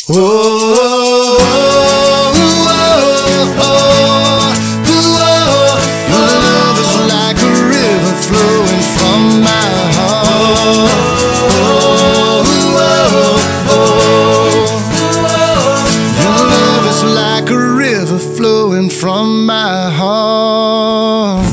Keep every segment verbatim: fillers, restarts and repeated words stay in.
Whoa, whoa, whoa, whoa. Your love is like a river flowing from my heart. Whoa, whoa, whoa. Your love is like a river flowing from my heart.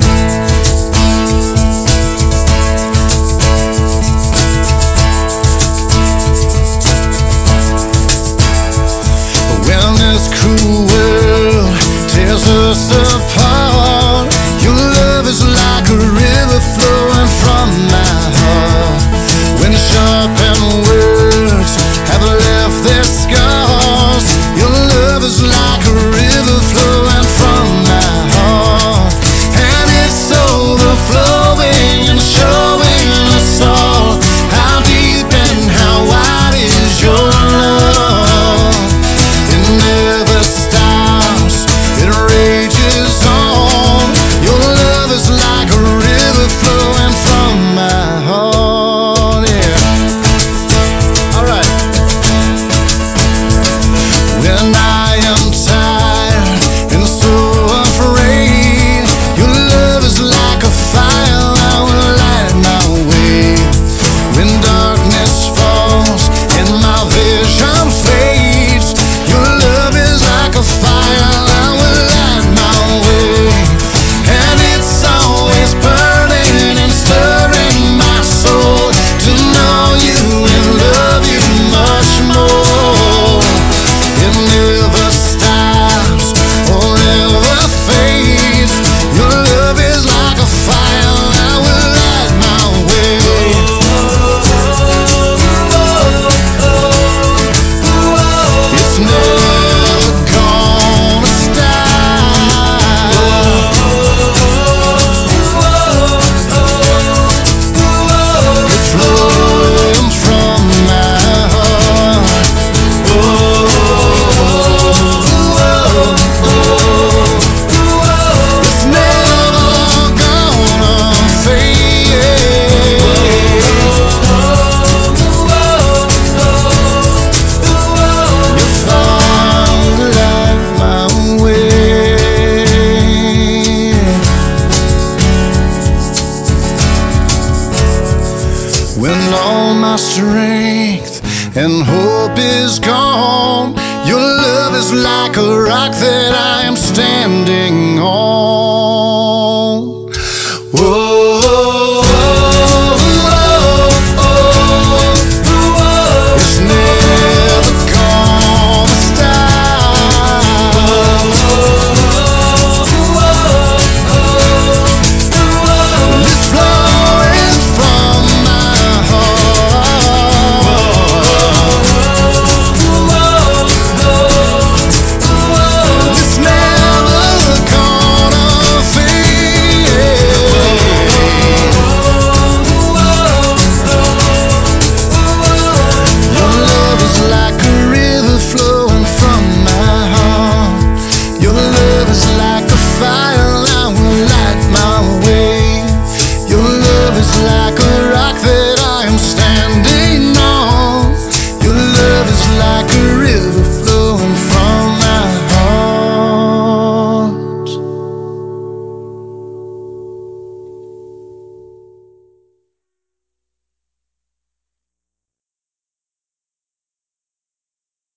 When this cruel world tears us apart, your love is like a river flowing from my heart. When sharpened words have left their scars, your love is like a river flowing from my heart. And it's overflowing and showing us all how deep and how wide is your love. It never stops, it rages on. Your love is like a river flowing from my heart, yeah. Alright. When I am tired and so afraid, your love is like a fire that will light my way. When darkness falls and my vision fades, your love is like a fire that will light my way. And it's always burning and stirring my soul to know you and love you much more. It never stops or ever fades. Your love is like a fire that will light my way. It's never gonna stop. It's flowing from my heart. It's never gonna fade. You found light my way. When all my strength and hope is gone, your love is like a rock that I am standing on. Whoa.